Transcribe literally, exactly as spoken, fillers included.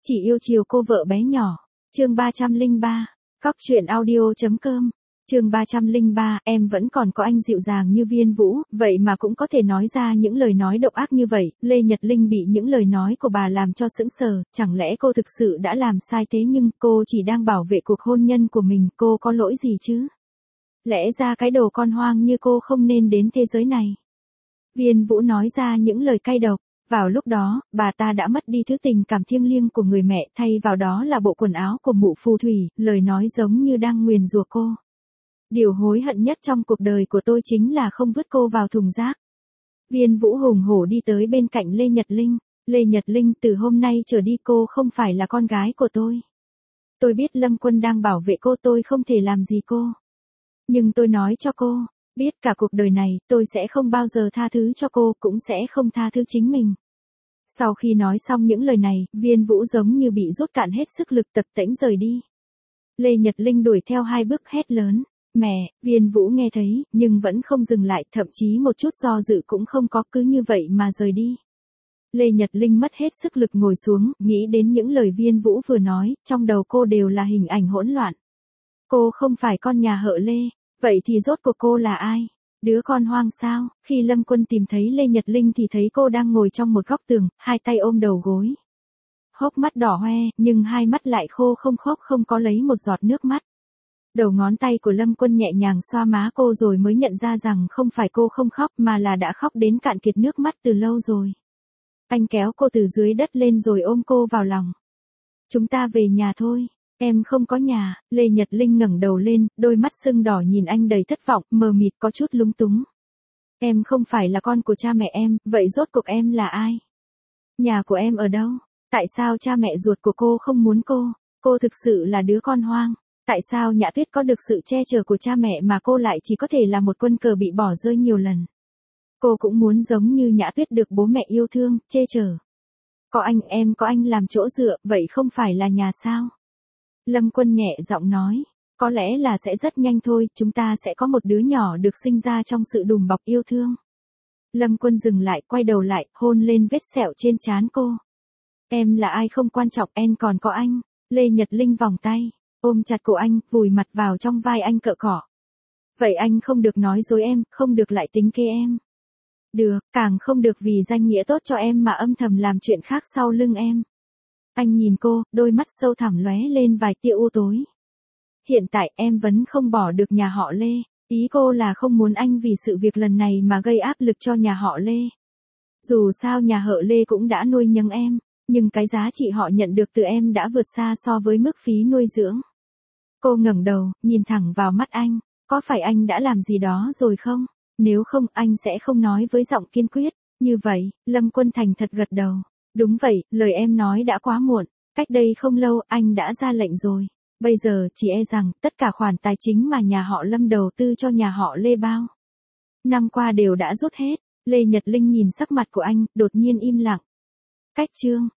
Chỉ yêu chiều cô vợ bé nhỏ. Chương ba trăm lẻ ba. Cóc truyện audio.com. Chương ba trăm lẻ ba, em vẫn còn có anh dịu dàng như Viên Vũ, vậy mà cũng có thể nói ra những lời nói độc ác như vậy. Lê Nhật Linh bị những lời nói của bà làm cho sững sờ, chẳng lẽ cô thực sự đã làm sai thế, nhưng cô chỉ đang bảo vệ cuộc hôn nhân của mình, cô có lỗi gì chứ? Lẽ ra cái đồ con hoang như cô không nên đến thế giới này. Viên Vũ nói ra những lời cay độc. Vào lúc đó, bà ta đã mất đi thứ tình cảm thiêng liêng của người mẹ, thay vào đó là bộ quần áo của mụ phù thủy, lời nói giống như đang nguyền rủa cô. Điều hối hận nhất trong cuộc đời của tôi chính là không vứt cô vào thùng rác. Viên Vũ hùng hổ đi tới bên cạnh Lê Nhật Linh. Lê Nhật Linh, từ hôm nay trở đi cô không phải là con gái của tôi. Tôi biết Lâm Quân đang bảo vệ cô, tôi không thể làm gì cô. Nhưng tôi nói cho cô, biết cả cuộc đời này, tôi sẽ không bao giờ tha thứ cho cô, cũng sẽ không tha thứ chính mình. Sau khi nói xong những lời này, Viên Vũ giống như bị rút cạn hết sức lực, tập tễnh rời đi. Lê Nhật Linh đuổi theo hai bước hét lớn. Mẹ, Viên Vũ nghe thấy, nhưng vẫn không dừng lại, thậm chí một chút do dự cũng không có, cứ như vậy mà rời đi. Lê Nhật Linh mất hết sức lực ngồi xuống, nghĩ đến những lời Viên Vũ vừa nói, trong đầu cô đều là hình ảnh hỗn loạn. Cô không phải con nhà họ Lê, vậy thì rốt cuộc cô là ai? Đứa con hoang sao? Khi Lâm Quân tìm thấy Lê Nhật Linh thì thấy cô đang ngồi trong một góc tường, hai tay ôm đầu gối. Hốc mắt đỏ hoe, nhưng hai mắt lại khô không khóc, không có lấy một giọt nước mắt. Đầu ngón tay của Lâm Quân nhẹ nhàng xoa má cô rồi mới nhận ra rằng không phải cô không khóc mà là đã khóc đến cạn kiệt nước mắt từ lâu rồi. Anh kéo cô từ dưới đất lên rồi ôm cô vào lòng. Chúng ta về nhà thôi. Em không có nhà. Lê Nhật Linh ngẩng đầu lên, đôi mắt sưng đỏ nhìn anh đầy thất vọng, mờ mịt, có chút lúng túng. Em không phải là con của cha mẹ em, vậy rốt cuộc em là ai? Nhà của em ở đâu? Tại sao cha mẹ ruột của cô không muốn cô? Cô thực sự là đứa con hoang. Tại sao Nhã Tuyết có được sự che chở của cha mẹ mà cô lại chỉ có thể là một quân cờ bị bỏ rơi nhiều lần? Cô cũng muốn giống như Nhã Tuyết được bố mẹ yêu thương, che chở. Có anh, em có anh làm chỗ dựa, vậy không phải là nhà sao? Lâm Quân nhẹ giọng nói, có lẽ là sẽ rất nhanh thôi, chúng ta sẽ có một đứa nhỏ được sinh ra trong sự đùm bọc yêu thương. Lâm Quân dừng lại, quay đầu lại, hôn lên vết sẹo trên trán cô. Em là ai không quan trọng, em còn có anh. Lê Nhật Linh vòng tay, ôm chặt cổ anh, vùi mặt vào trong vai anh cựa cỏ. Vậy anh không được nói dối em, không được lại tính kế em. Được, càng không được vì danh nghĩa tốt cho em mà âm thầm làm chuyện khác sau lưng em. Anh nhìn cô, đôi mắt sâu thẳm lóe lên vài tia u tối. Hiện tại em vẫn không bỏ được nhà họ Lê, ý cô là không muốn anh vì sự việc lần này mà gây áp lực cho nhà họ Lê. Dù sao nhà họ Lê cũng đã nuôi nấng em, nhưng cái giá trị họ nhận được từ em đã vượt xa so với mức phí nuôi dưỡng. Cô ngẩng đầu, nhìn thẳng vào mắt anh, có phải anh đã làm gì đó rồi không? Nếu không, anh sẽ không nói với giọng kiên quyết. Như vậy, Lâm Quân thành thật gật đầu. Đúng vậy, lời em nói đã quá muộn, cách đây không lâu anh đã ra lệnh rồi. Bây giờ chỉ e rằng tất cả khoản tài chính mà nhà họ Lâm đầu tư cho nhà họ Lê bao năm qua đều đã rút hết. Lê Nhật Linh nhìn sắc mặt của anh, đột nhiên im lặng. Cách chương